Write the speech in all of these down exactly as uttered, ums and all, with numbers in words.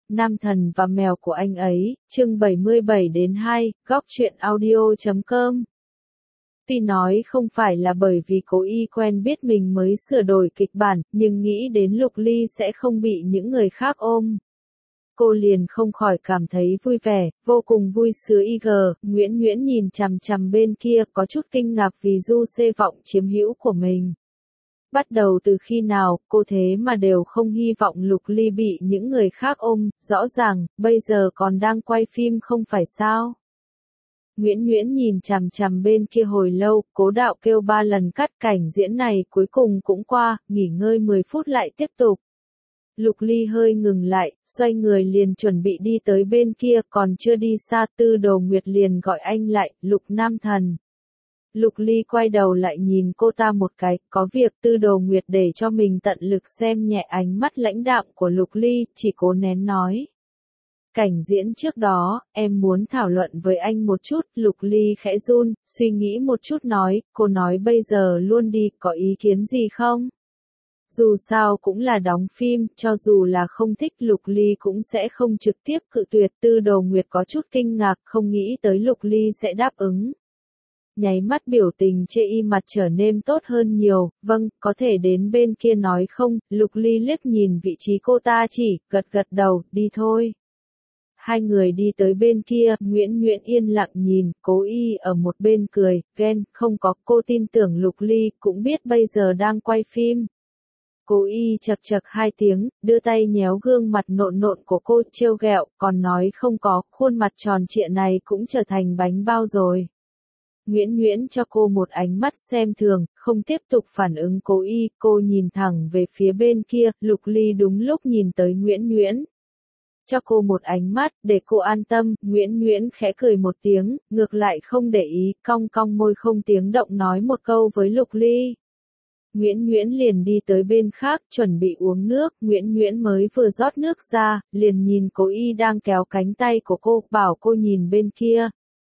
Nam thần và mèo của anh ấy, chương bảy mươi bảy đến hai, góc truyện audio chấm com. Tuy nói không phải là bởi vì cố ý quen biết mình mới sửa đổi kịch bản, nhưng nghĩ đến Lục Ly sẽ không bị những người khác ôm. Cô liền không khỏi cảm thấy vui vẻ, vô cùng vui sướng. i giê, Nguyễn Nguyễn nhìn chằm chằm bên kia, có chút kinh ngạc vì Du Xê vọng chiếm hữu của mình. Bắt đầu từ khi nào, cô thế mà đều không hy vọng Lục Ly bị những người khác ôm, rõ ràng, bây giờ còn đang quay phim không phải sao? Nguyễn Nguyễn nhìn chằm chằm bên kia hồi lâu, Cố Đạo kêu ba lần cắt cảnh diễn này cuối cùng cũng qua, nghỉ ngơi mười phút lại tiếp tục. Lục Ly hơi ngừng lại, xoay người liền chuẩn bị đi tới bên kia, còn chưa đi xa Tư Đồ Nguyệt liền gọi anh lại, Lục Nam Thần. Lục Ly quay đầu lại nhìn cô ta một cái, có việc. Tư Đồ Nguyệt để cho mình tận lực xem nhẹ ánh mắt lãnh đạm của Lục Ly, chỉ cố nén nói. Cảnh diễn trước đó, em muốn thảo luận với anh một chút. Lục Ly khẽ run, suy nghĩ một chút nói, cô nói bây giờ luôn đi, có ý kiến gì không? Dù sao cũng là đóng phim, cho dù là không thích Lục Ly cũng sẽ không trực tiếp cự tuyệt. Tư Đồ Nguyệt có chút kinh ngạc, không nghĩ tới Lục Ly sẽ đáp ứng. Nháy mắt biểu tình chê y mặt trở nên tốt hơn nhiều, vâng, có thể đến bên kia nói không? Lục Ly liếc nhìn vị trí cô ta chỉ, gật gật đầu, đi thôi. Hai người đi tới bên kia, Nguyễn Nguyễn yên lặng nhìn, Cố Y ở một bên cười, ghen, không có, cô tin tưởng Lục Ly, cũng biết bây giờ đang quay phim. Cố Y chật chật hai tiếng, đưa tay nhéo gương mặt nộn nộn của cô, trêu ghẹo, còn nói không có, khuôn mặt tròn trịa này cũng trở thành bánh bao rồi. Nguyễn Nguyễn cho cô một ánh mắt xem thường, không tiếp tục phản ứng Cố Y, cô nhìn thẳng về phía bên kia, Lục Ly đúng lúc nhìn tới Nguyễn Nguyễn. Cho cô một ánh mắt, để cô an tâm. Nguyễn Nguyễn khẽ cười một tiếng, ngược lại không để ý, cong cong môi không tiếng động nói một câu với Lục Ly. Nguyễn Nguyễn liền đi tới bên khác, chuẩn bị uống nước. Nguyễn Nguyễn mới vừa rót nước ra, liền nhìn Cố Y đang kéo cánh tay của cô, bảo cô nhìn bên kia.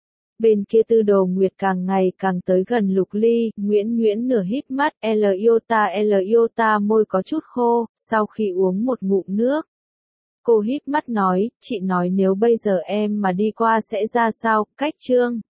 Bên kia Tư Đồ Nguyệt càng ngày càng tới gần Lục Ly, Nguyễn Nguyễn nửa híp mắt, L iota L iota môi có chút khô, sau khi uống một ngụm nước. Cô híp mắt nói, chị nói nếu bây giờ em mà đi qua sẽ ra sao, cách chương.